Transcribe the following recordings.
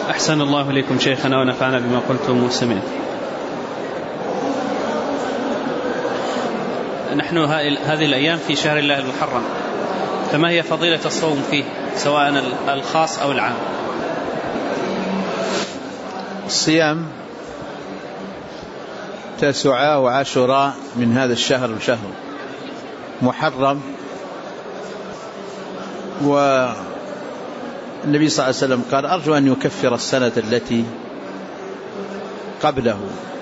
أحسن الله إليكم شيخنا ونفعنا بما قلتم وسمعت. نحن هذه الأيام في شهر الله المحرم، فما هي فضيلة الصوم فيه سواء الخاص أو العام؟ الصيام تاسعاء وعاشوراء من هذا الشهر شهر محرم، والنبي صلى الله عليه وسلم قال أرجو أن يكفر السنة التي قبله،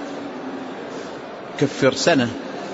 كفر سنة،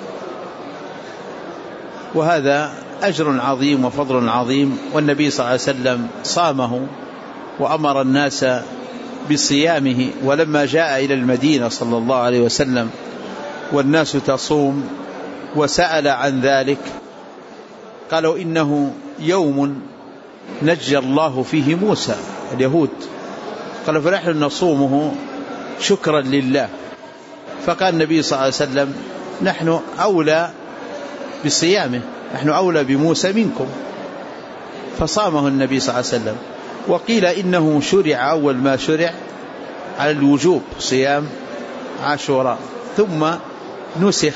وهذا أجر عظيم وفضل عظيم. والنبي صلى الله عليه وسلم صامه وأمر الناس بصيامه، ولما جاء إلى المدينة صلى الله عليه وسلم والناس تصوم وسأل عن ذلك قالوا إنه يوم نجى الله فيه موسى اليهود، قالوا فنحن نصومه شكرا لله. فقال النبي صلى الله عليه وسلم نحن أولى بصيامه، نحن أولى بموسى منكم، فصامه النبي صلى الله عليه وسلم. وقيل إنه شرع أول ما شرع على الوجوب صيام عاشوراء، ثم نسخ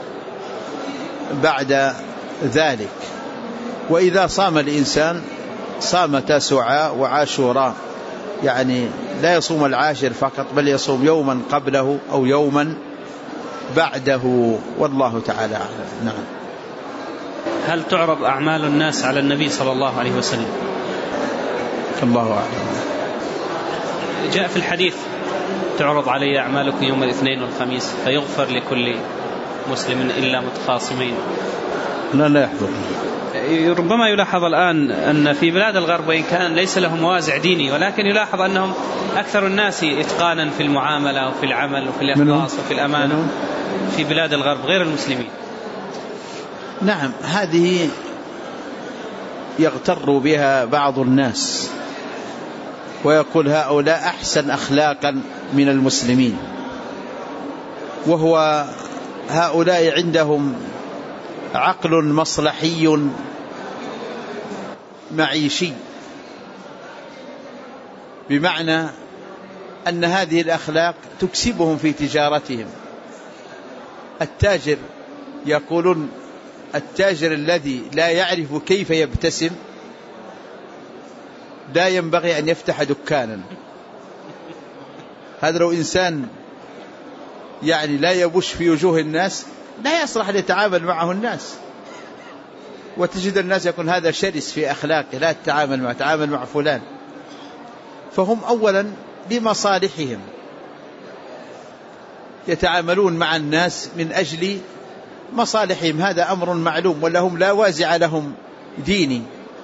بعد ذلك. وإذا صام الإنسان صام تاسعاء وعاشوراء، يعني لا يصوم العاشر فقط، بل يصوم يوما قبله أو يوما بعده، والله تعالى أعلم. نعم. هل تعرض أعمال الناس على النبي صلى الله عليه وسلم؟ الله أعلم. جاء في الحديث تعرض علي أعمالكم يوم الاثنين والخميس فيغفر لكل مسلم إلا متخاصمين. لا يحضر. ربما يلاحظ الآن أن في بلاد الغرب وإن كان ليس لهم وازع ديني، ولكن يلاحظ أنهم أكثر الناس إتقانا في المعاملة وفي العمل وفي الإخلاص وفي الأمانة في بلاد الغرب غير المسلمين. نعم، هذه يغتر بها بعض الناس ويقول هؤلاء أحسن أخلاقا من المسلمين، وهو هؤلاء عندهم عقل مصلحي معيشي، بمعنى أن هذه الأخلاق تكسبهم في تجارتهم. التاجر، يقولون التاجر الذي لا يعرف كيف يبتسم لا ينبغي أن يفتح دكانا. هذا لو إنسان يعني لا يبش في وجوه الناس لا يصلح أن يتعامل معه الناس. وتجد الناس يكون هذا شرس في أخلاقه، لا تتعامل معه، تعامل مع فلان. فهم أولا لمصالحهم يتعاملون مع الناس من أجل مصالحهم، هذا أمر معلوم، ولهم لا وازع لهم ديني.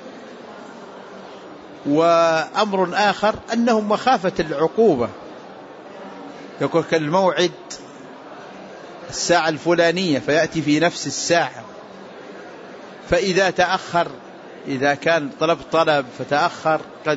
وأمر آخر أنهم مخافة العقوبة، يقول كالموعد الساعة الفلانية فيأتي في نفس الساعة، فإذا تأخر، إذا كان طلب فتأخر قد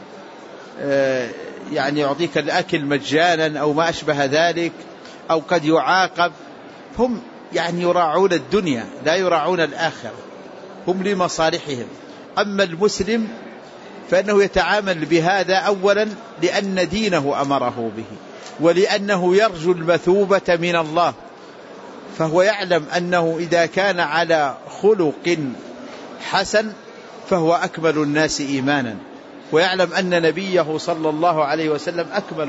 يعني يعطيك الأكل مجانا أو ما أشبه ذلك، أو قد يعاقب. هم يعني يراعون الدنيا لا يراعون الآخرة، هم لمصالحهم. أما المسلم فإنه يتعامل بهذا أولا لأن دينه أمره به، ولأنه يرجو المثوبة من الله، فهو يعلم أنه إذا كان على خلق حسن فهو أكمل الناس إيمانا، ويعلم أن نبيه صلى الله عليه وسلم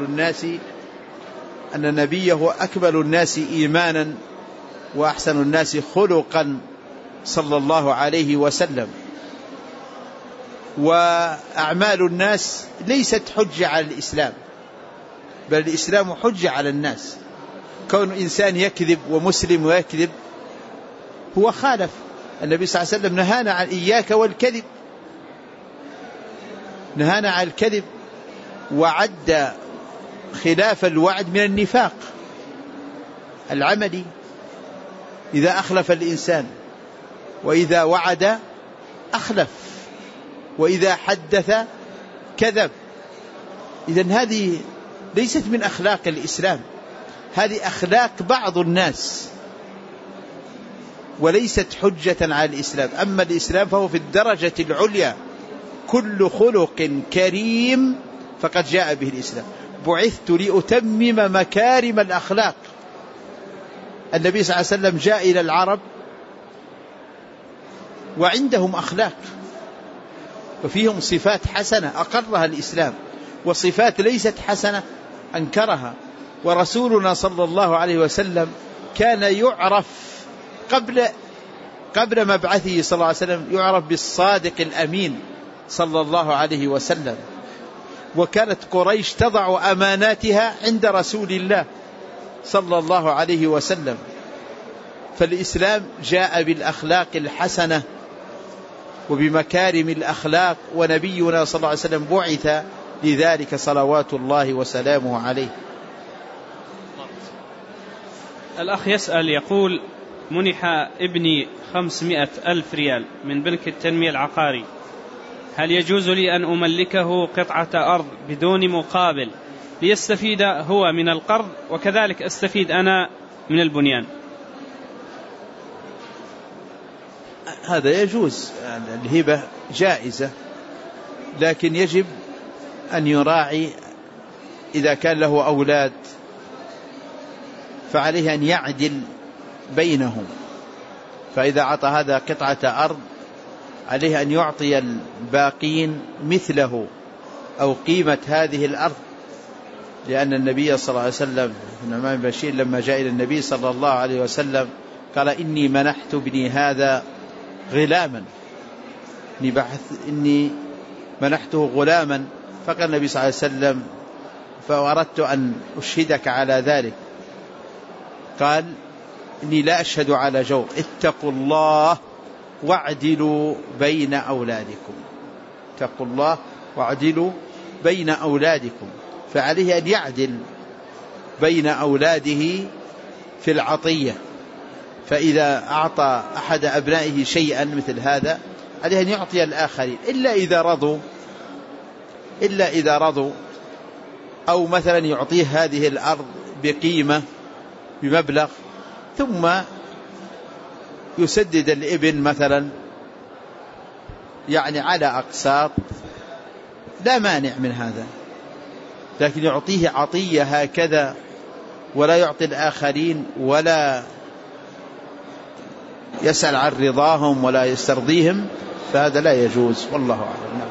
أكمل الناس إيمانا وأحسن الناس خلقا صلى الله عليه وسلم. وأعمال الناس ليست حجة على الإسلام، بل الإسلام حجة على الناس. كون إنسان يكذب ومسلم ويكذب هو خالف. النبي صلى الله عليه وسلم نهانا عن إياك والكذب، نهانا عن الكذب، وعد خلاف الوعد من النفاق العملي، إذا أخلف الإنسان، وإذا وعد أخلف، وإذا حدث كذب. إذن هذه ليست من أخلاق الإسلام، هذه أخلاق بعض الناس وليست حجة على الإسلام. أما الإسلام فهو في الدرجة العليا، كل خلق كريم فقد جاء به الإسلام. بعثت لأتمم مكارم الأخلاق. النبي صلى الله عليه وسلم جاء إلى العرب وعندهم أخلاق وفيهم صفات حسنة أقرها الإسلام، وصفات ليست حسنة أنكرها. ورسولنا صلى الله عليه وسلم كان يعرف قبل مبعثه صلى الله عليه وسلم يعرف بالصادق الأمين صلى الله عليه وسلم. وكانت قريش تضع أماناتها عند رسول الله صلى الله عليه وسلم. فالإسلام جاء بالأخلاق الحسنة وبمكارم الأخلاق، ونبينا صلى الله عليه وسلم بعث لذلك صلوات الله وسلامه عليه. الأخ يسأل يقول: منح ابني 500,000 ريال من بنك التنمية العقاري، هل يجوز لي أن أملكه قطعة أرض بدون مقابل ليستفيد هو من القرض وكذلك أستفيد أنا من البنيان؟ هذا يجوز، الهبة جائزة، لكن يجب أن يراعي إذا كان له أولاد فعليه أن يعدل بينهم. فإذا أعطى هذا قطعة أرض عليه أن يعطي الباقين مثله أو قيمة هذه الأرض، لأن النبي صلى الله عليه وسلم النعمان بن بشير لما جاء إلى النبي صلى الله عليه وسلم قال: إني منحت ابني هذا غلاما، إني منحته غلاما. فقال النبي صلى الله عليه وسلم: فأردت أن أشهدك على ذلك. قال: إني لا أشهد على جور، اتقوا الله واعدلوا بين أولادكم. اتقوا الله واعدلوا بين أولادكم. فعليه أن يعدل بين أولاده في العطية. فإذا أعطى أحد أبنائه شيئا مثل هذا عليه أن يعطي الآخرين، إلا إذا رضوا، أو مثلا يعطيه هذه الأرض بقيمة بمبلغ ثم يسدد الابن مثلا يعني على أقساط، لا مانع من هذا، لكن يعطيه عطية هكذا ولا يعطي الآخرين ولا يسأل عن رضاهم ولا يسترضيهم، فهذا لا يجوز، والله أعلم.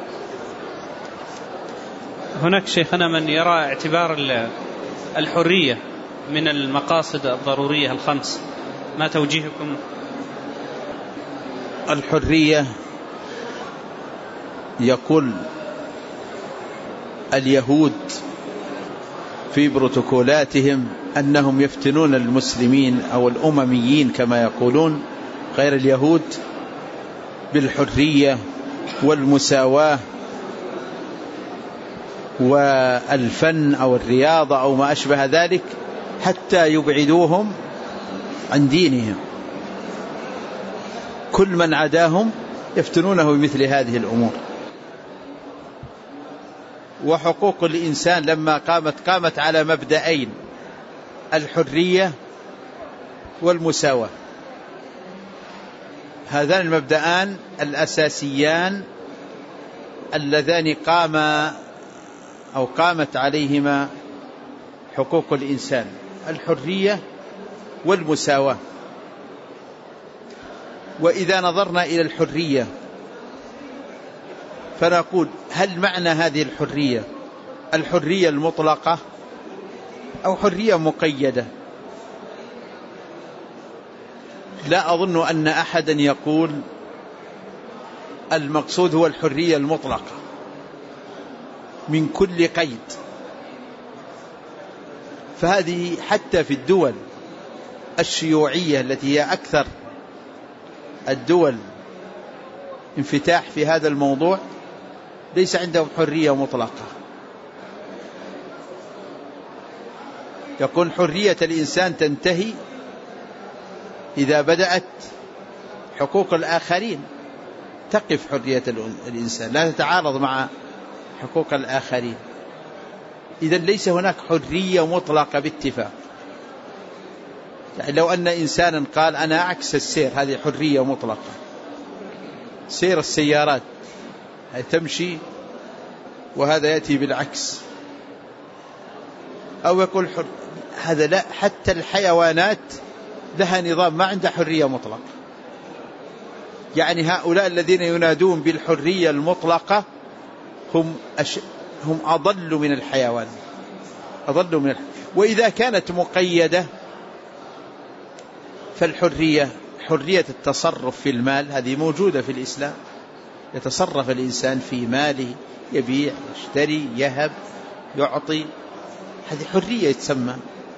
هناك شيخنا من يرى اعتبار الحرية من المقاصد الضرورية الخمس، ما توجيهكم؟ الحرية يقول اليهود في بروتوكولاتهم أنهم يفتنون المسلمين أو الأمميين كما يقولون غير اليهود بالحرية والمساواة والفن أو الرياضة أو ما أشبه ذلك حتى يبعدوهم عن دينهم. كل من عداهم يفتنونه بمثل هذه الأمور. وحقوق الإنسان لما قامت على مبدأين: الحرية والمساواة. هذان المبدأان الأساسيان اللذان قامت عليهما حقوق الإنسان: الحرية والمساواة. وإذا نظرنا إلى الحرية فنقول: هل معنى هذه الحرية الحرية المطلقة أو حرية مقيدة؟ لا أظن أن أحدا يقول المقصود هو الحرية المطلقة من كل قيد. فهذه حتى في الدول الشيوعية التي هي أكثر الدول انفتاح في هذا الموضوع ليس عندهم حرية مطلقة. يكون حرية الإنسان تنتهي إذا بدأت حقوق الآخرين، تقف حرية الإنسان لا تتعارض مع حقوق الآخرين. إذن ليس هناك حرية مطلقة باتفاق. يعني لو أن إنسانا قال أنا أعكس السير، هذه حرية مطلقة. سير السيارات تمشي وهذا يأتي بالعكس، أو يقول هذا لا، حتى الحيوانات لها نظام، ما عندها حرية مطلقة. يعني هؤلاء الذين ينادون بالحرية المطلقة هم أضل من الحيوان، أضل من الحيوان. وإذا كانت مقيدة فالحرية، حرية التصرف في المال هذه موجودة في الإسلام، يتصرف الإنسان في ماله، يبيع، يشتري، يهب، يعطي، هذه حرية تسمى.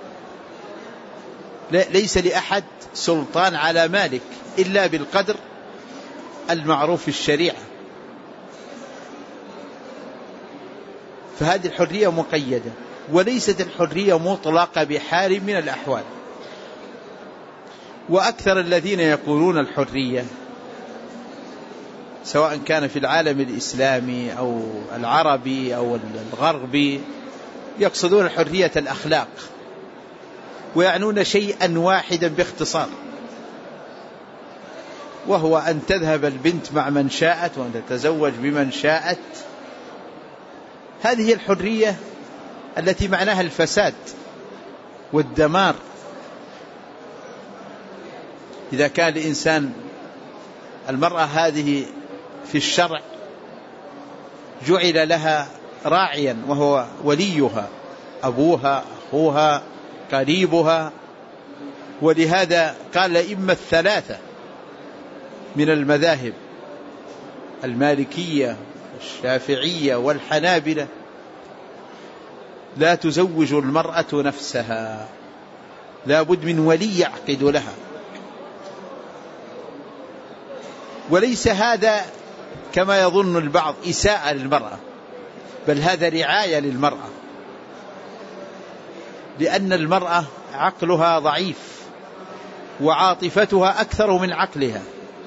ليس لأحد سلطان على مالك إلا بالقدر المعروف في الشريعة، فهذه الحرية مقيدة، وليست الحرية مطلقة بحال من الأحوال. وأكثر الذين يقولون الحرية سواء كان في العالم الإسلامي أو العربي أو الغربي يقصدون حرية الأخلاق، ويعنون شيئا واحدا باختصار، وهو أن تذهب البنت مع من شاءت وأن تتزوج بمن شاءت. هذه الحرية التي معناها الفساد والدمار. إذا كان الإنسان، المرأة هذه في الشرع جعل لها راعيا وهو وليها، أبوها، أخوها، قريبها. ولهذا قال الأئمة الثلاثة من المذاهب، المالكية والشافعية والحنابلة، لا تزوج المرأة نفسها، لا بد من ولي يعقد لها. وليس هذا كما يظن البعض إساءة للمرأة، بل هذا رعاية للمرأة، لأن المرأة عقلها ضعيف وعاطفتها أكثر من عقلها،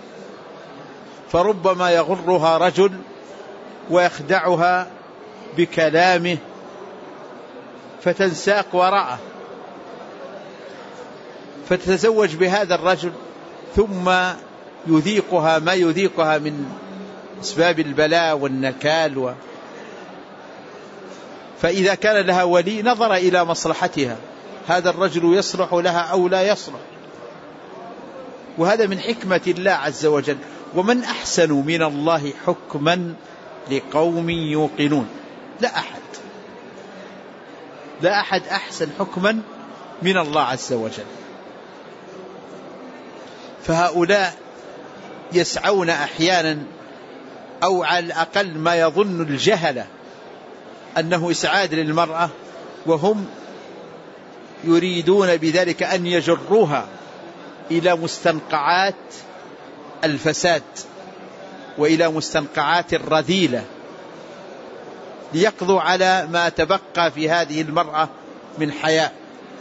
فربما يغرها رجل ويخدعها بكلامه فتنساق وراءه، فتتزوج بهذا الرجل ثم يذيقها ما يذيقها من أسباب البلاء والنكال. فإذا كان لها ولي نظر إلى مصلحتها، هذا الرجل يصلح لها أو لا يصلح، وهذا من حكمة الله عز وجل. ومن أحسن من الله حكما لقوم يوقنون. لا أحد أحسن حكما من الله عز وجل. فهؤلاء يسعون أحيانا، أو على الأقل ما يظن الجهلة أنه إسعاد للمرأة، وهم يريدون بذلك أن يجروها إلى مستنقعات الفساد وإلى مستنقعات الرذيلة، ليقضوا على ما تبقى في هذه المرأة من حياء.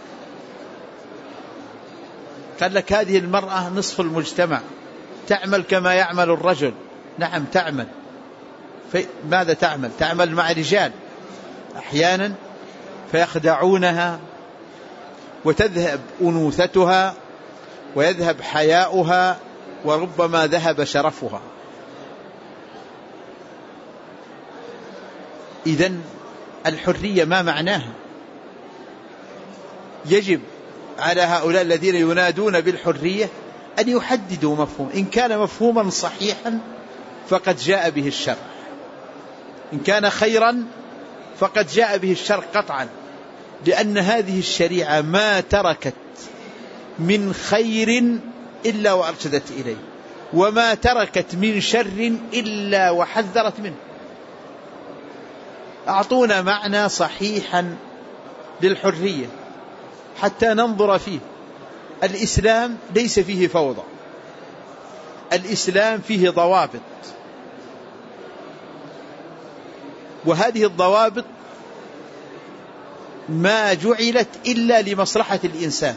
قال لك هذه المرأة نصف المجتمع، تعمل كما يعمل الرجل. نعم تعمل. ماذا تعمل؟ تعمل مع رجال أحيانا فيخدعونها، وتذهب أنوثتها ويذهب حياؤها، وربما ذهب شرفها. إذن الحرية ما معناها؟ يجب على هؤلاء الذين ينادون بالحرية أن يحددوا مفهوم. إن كان مفهوما صحيحا فقد جاء به الشرع، إن كان خيرا فقد جاء به الشرع قطعا، لأن هذه الشريعة ما تركت من خير إلا وأرشدت إليه، وما تركت من شر إلا وحذرت منه. أعطونا معنى صحيحا للحرية حتى ننظر فيه. الإسلام ليس فيه فوضى، الإسلام فيه ضوابط، وهذه الضوابط ما جعلت إلا لمصلحة الإنسان.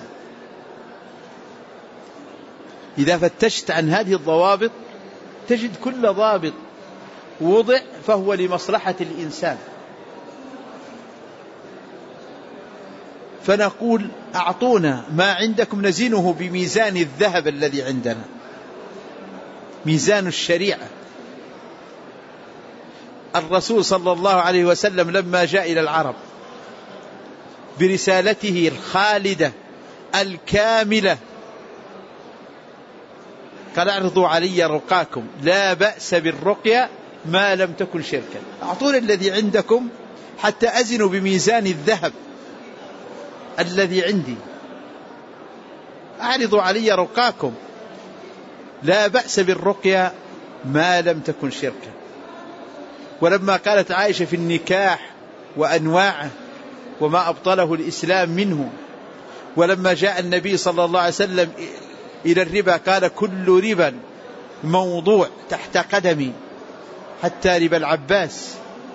إذا فتشت عن هذه الضوابط تجد كل ضابط وضع فهو لمصلحة الإنسان. فنقول أعطونا ما عندكم نزنه بميزان الذهب الذي عندنا، ميزان الشريعة. الرسول صلى الله عليه وسلم لما جاء إلى العرب برسالته الخالدة الكاملة قال اعرضوا علي رقاكم لا بأس بالرقية ما لم تكن شركا. أعطوني الذي عندكم حتى أزنوا بميزان الذهب الذي عندي. اعرضوا علي رقاكم لا بأس بالرقية ما لم تكن شركا. ولما قالت عائشة في النكاح وأنواعه وما أبطله الإسلام منه، ولما جاء النبي صلى الله عليه وسلم إلى الربا قال كل ربا موضوع تحت قدمي حتى ربا العباس.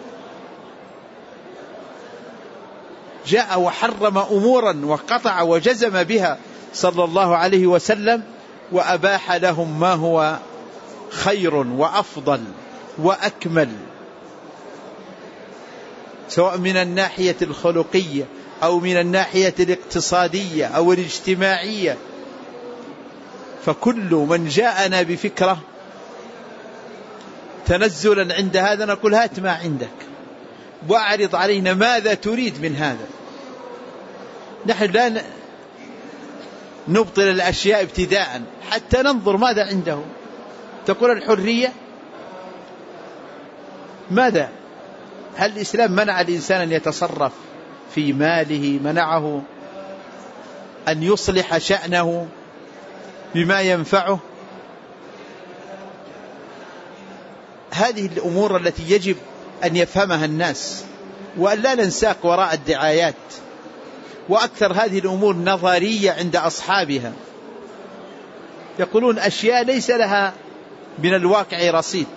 جاء وحرم أمورا وقطع وجزم بها صلى الله عليه وسلم، وأباح لهم ما هو خير وأفضل وأكمل، سواء من الناحية الخلقية أو من الناحية الاقتصادية أو الاجتماعية. فكل من جاءنا بفكرة تنزلا عند هذا نقول هات ما عندك وأعرض علينا ماذا تريد من هذا. نحن لا نبطل الأشياء ابتداء حتى ننظر ماذا عنده. تقول الحرية ماذا؟ هل الإسلام منع الإنسان أن يتصرف في ماله؟ منعه أن يصلح شأنه بما ينفعه؟ هذه الأمور التي يجب أن يفهمها الناس وأن لا ننساق وراء الدعايات. وأكثر هذه الأمور نظرية عند أصحابها، يقولون أشياء ليس لها من الواقع رصيد،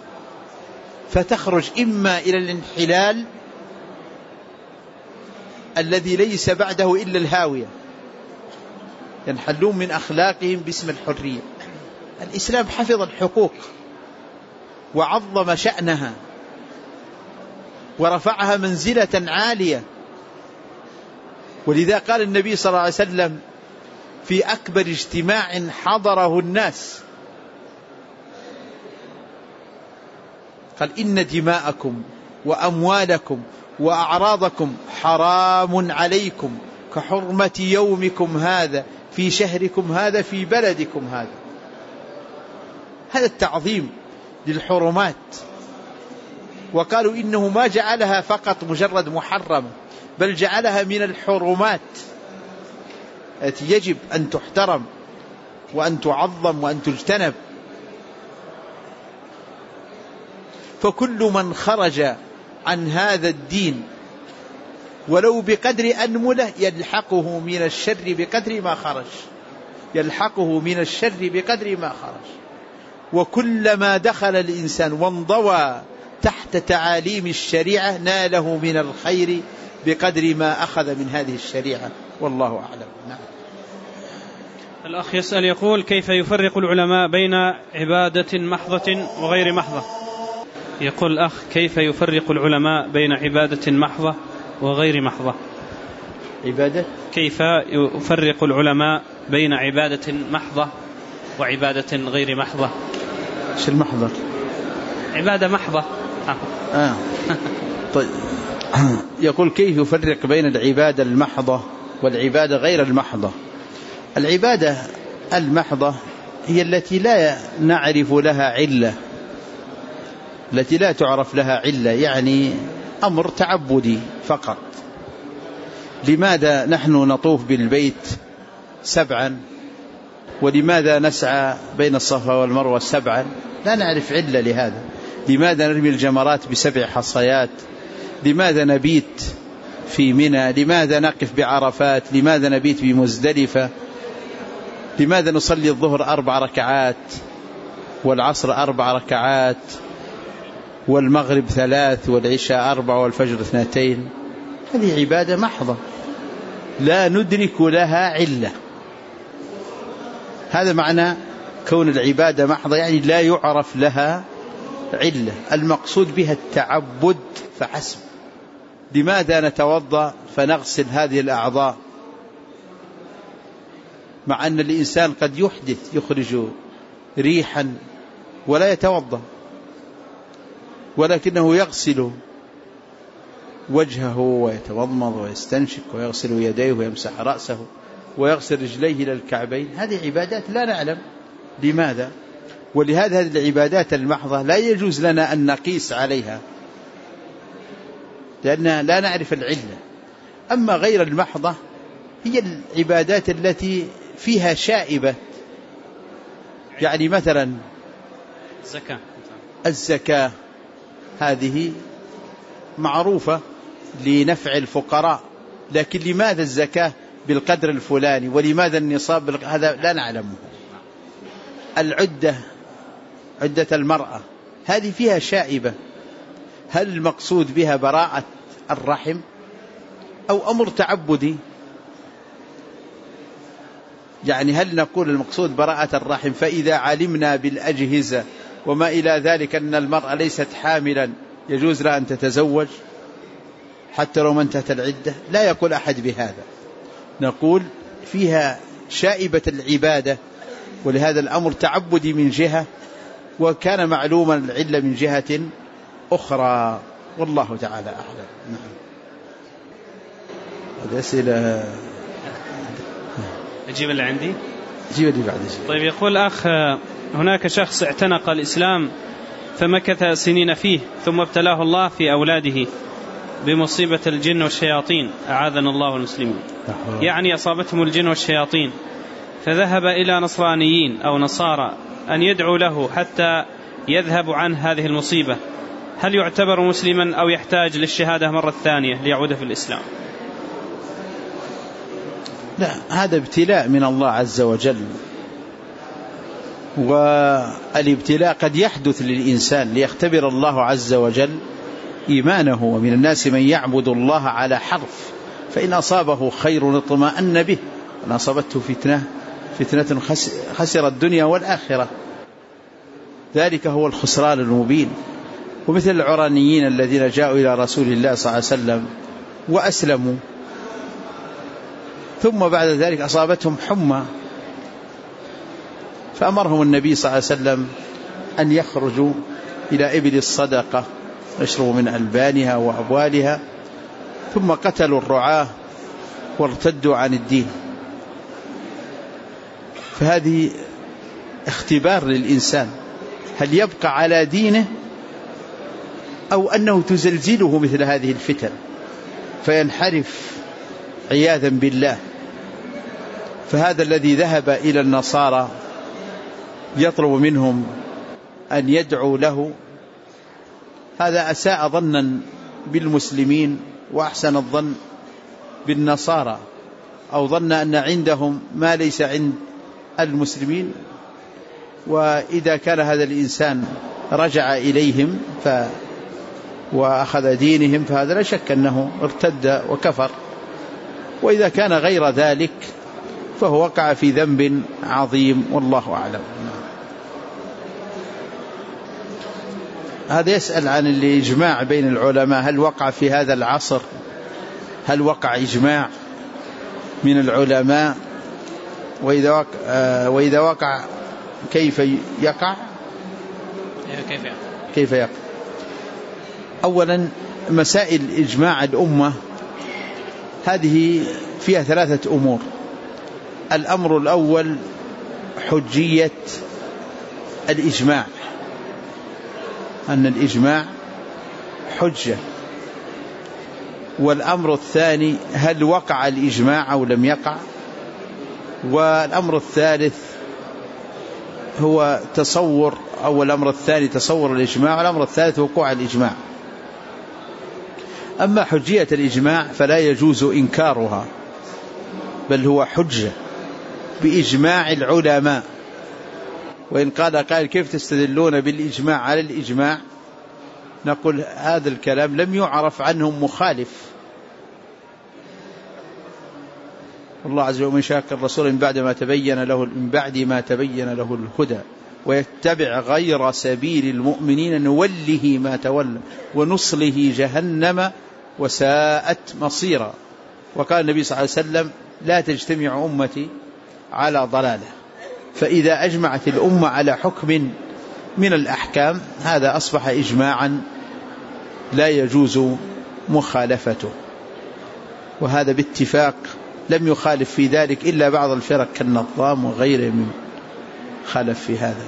فتخرج إما إلى الانحلال الذي ليس بعده إلا الهاوية، ينحلون من أخلاقهم باسم الحرية. الإسلام حفظ الحقوق وعظم شأنها ورفعها منزلة عالية. ولذا قال النبي صلى الله عليه وسلم في أكبر اجتماع حضره الناس، قال إن دماءكم وأموالكم وأعراضكم حرام عليكم كحرمة يومكم هذا في شهركم هذا في بلدكم هذا. هذا التعظيم للحرمات. وقالوا إنه ما جعلها فقط مجرد محرمة، بل جعلها من الحرمات التي يجب أن تحترم وأن تعظم وأن تجتنب. فكل من خرج عن هذا الدين ولو بقدر أنمله يلحقه من الشر بقدر ما خرج، يلحقه من الشر بقدر ما خرج. وكلما دخل الإنسان وانضوى تحت تعاليم الشريعة ناله من الخير بقدر ما أخذ من هذه الشريعة، والله أعلم. نعم. الأخ يسأل يقول كيف يفرق العلماء بين عبادة محضة وغير محضة؟ يقول الأخ كيف يفرق العلماء بين عبادة محضة وغير محضة؟ عبادة كيف يفرق العلماء بين عبادة محضة وعبادة غير محضة؟ ايش المحضة؟ عبادة محضة. طيب يقول كيف يفرق بين العبادة المحضة والعبادة غير المحضة؟ العبادة المحضة هي التي لا نعرف لها علة، التي لا تعرف لها علة، يعني أمر تعبدي فقط. لماذا نحن نطوف بالبيت 7؟ ولماذا نسعى بين الصفا والمروة 7؟ لا نعرف علة لهذا. لماذا نرمي الجمرات ب7 حصيات؟ لماذا نبيت في منى؟ لماذا نقف بعرفات؟ لماذا نبيت بمزدلفة؟ لماذا نصلي الظهر 4 ركعات والعصر 4 ركعات والمغرب 3 والعشاء 4 والفجر 2؟ هذه عبادة محضة لا ندرك لها علة. هذا معنى كون العبادة محضة، يعني لا يعرف لها علة، المقصود بها التعبد فحسب. لماذا نتوضأ فنغسل هذه الأعضاء مع أن الإنسان قد يحدث يخرج ريحا ولا يتوضأ؟ ولكنه يغسل وجهه ويتمضمض ويستنشق ويغسل يديه ويمسح رأسه ويغسل رجليه إلى الكعبين. هذه عبادات لا نعلم لماذا، ولهذا هذه العبادات المحضة لا يجوز لنا أن نقيس عليها لأننا لا نعرف العلة. أما غير المحضة هي العبادات التي فيها شائبة، يعني مثلا الزكاة هذه معروفة لنفع الفقراء، لكن لماذا الزكاة بالقدر الفلاني ولماذا النصاب هذا لا نعلمه. عدة المرأة هذه فيها شائبة، هل المقصود بها براءة الرحم أو أمر تعبدي؟ يعني هل نقول المقصود براءة الرحم فإذا علمنا بالأجهزة وما إلى ذلك أن المرأة ليست حاملا يجوز لها أن تتزوج حتى لو ما انتهت العدة؟ لا يقول أحد بهذا، نقول فيها شائبة العبادة، ولهذا الأمر تعبدي من جهة وكان معلوما العلة من جهة أخرى، والله تعالى أعلم. نعم. هذه أسئلة أجيب اللي عندي. أجيب اللي بعد. طيب يقول أخ، هناك شخص اعتنق الإسلام فمكث سنين فيه ثم ابتلاه الله في أولاده بمصيبة الجن والشياطين، أعاذنا الله والمسلمين، يعني أصابتهم الجن والشياطين، فذهب إلى نصرانيين أو نصارى أن يدعو له حتى يذهب عن هذه المصيبة، هل يعتبر مسلما أو يحتاج للشهادة مرة ثانية ليعود في الإسلام؟ لا، هذا ابتلاء من الله عز وجل، والابتلاء قد يحدث للإنسان ليختبر الله عز وجل إيمانه، ومن الناس من يعبد الله على حرف، فإن أصابه خير اطمأن به، وإن أصابته فتنة خسر الدنيا والآخرة، ذلك هو الخسران المبين. ومثل العرانيين الذين جاءوا إلى رسول الله صلى الله عليه وسلم وأسلموا، ثم بعد ذلك أصابتهم حمى، فأمرهم النبي صلى الله عليه وسلم أن يخرجوا إلى إبل الصدقة يشربوا من ألبانها وأبوالها، ثم قتلوا الرعاة وارتدوا عن الدين. فهذه اختبار للإنسان، هل يبقى على دينه أو أنه تزلزله مثل هذه الفتن فينحرف عياذا بالله. فهذا الذي ذهب إلى النصارى يطلب منهم أن يدعوا له، هذا أساء ظنا بالمسلمين وأحسن الظن بالنصارى، أو ظن أن عندهم ما ليس عند المسلمين. وإذا كان هذا الإنسان رجع إليهم وأخذ دينهم فهذا لا شك أنه ارتد وكفر، وإذا كان غير ذلك فهو وقع في ذنب عظيم، والله أعلم. هذا يسأل عن الإجماع بين العلماء، هل وقع في هذا العصر، هل وقع إجماع من العلماء، وإذا وقع كيف يقع؟ كيف يقع؟ أولا مسائل إجماع الأمة هذه فيها ثلاثة أمور. الأمر الأول حجية الإجماع، أن الإجماع حجة. والأمر الثاني هل وقع الإجماع أو لم يقع. والأمر الثالث هو تصور، أو الأمر الثاني تصور الإجماع، والأمر الثالث وقوع الإجماع. أما حجية الإجماع فلا يجوز إنكارها، بل هو حجة بإجماع العلماء. وإن قال كيف تستدلون بالإجماع على الإجماع، نقول هذا الكلام لم يعرف عنهم مخالف. الله عز وجل: من شاق الرسول من بعد ما تبين له الهدى ويتبع غير سبيل المؤمنين نوله ما تولى ونصله جهنم وساءت مصيرا. وقال النبي صلى الله عليه وسلم: لا تجتمع أمتي على ضلالة. فإذا أجمعت الأمة على حكم من الأحكام هذا أصبح إجماعا لا يجوز مخالفته، وهذا باتفاق لم يخالف في ذلك إلا بعض الفرق كالنظام وغيره من خالف في هذا.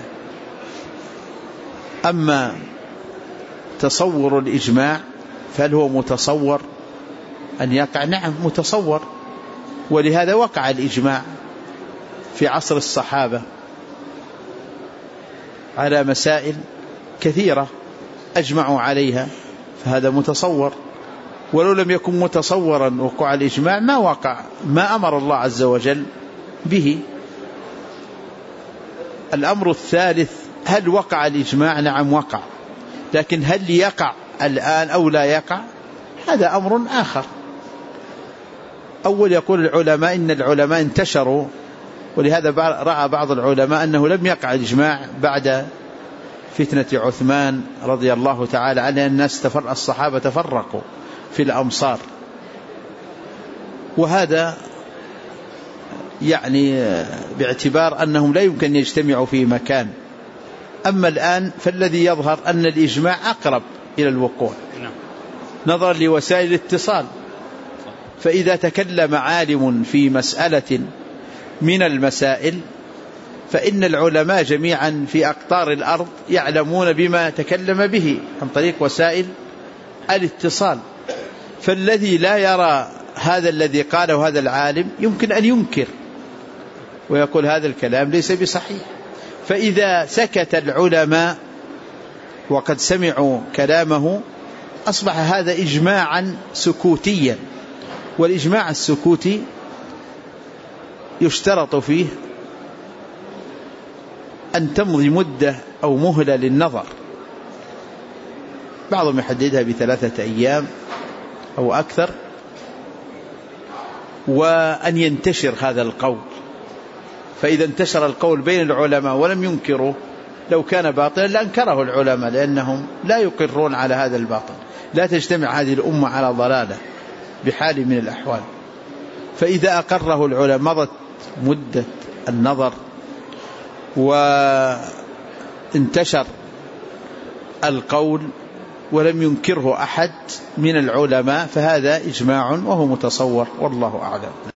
أما تصور الإجماع فهل هو متصور أن يقع؟ نعم متصور، ولهذا وقع الإجماع في عصر الصحابة على مسائل كثيرة أجمعوا عليها، فهذا متصور. ولو لم يكن متصورا وقوع الإجماع ما وقع، ما أمر الله عز وجل به. الأمر الثالث هل وقع الإجماع؟ نعم وقع، لكن هل يقع الآن أو لا يقع هذا أمر آخر. أول يقول العلماء إن العلماء انتشروا، ولهذا رأى بعض العلماء أنه لم يقع الإجماع بعد فتنة عثمان رضي الله تعالى عنه، الناس الصحابة تفرقوا في الأمصار، وهذا يعني باعتبار أنهم لا يمكن أن يجتمعوا في مكان. أما الآن فالذي يظهر أن الإجماع أقرب إلى الوقوع نظرا لوسائل الاتصال، فإذا تكلم عالم في مسألة من المسائل فإن العلماء جميعا في أقطار الأرض يعلمون بما تكلم به عن طريق وسائل الاتصال، فالذي لا يرى هذا الذي قاله هذا العالم يمكن أن ينكر ويقول هذا الكلام ليس بصحيح. فإذا سكت العلماء وقد سمعوا كلامه أصبح هذا إجماعا سكوتيا، والإجماع السكوتي يشترط فيه أن تمضي مدة أو مهلة للنظر، بعضهم يحددها ب3 أيام أو أكثر، وأن ينتشر هذا القول. فإذا انتشر القول بين العلماء ولم ينكروا، لو كان باطلا لأنكره العلماء لأنهم لا يقرون على هذا الباطل. لا تجتمع هذه الأمة على ضلالة بحال من الأحوال. فإذا أقره العلماء مضت مدة النظر وانتشر القول ولم ينكره أحد من العلماء فهذا إجماع وهو متصور، والله أعلم.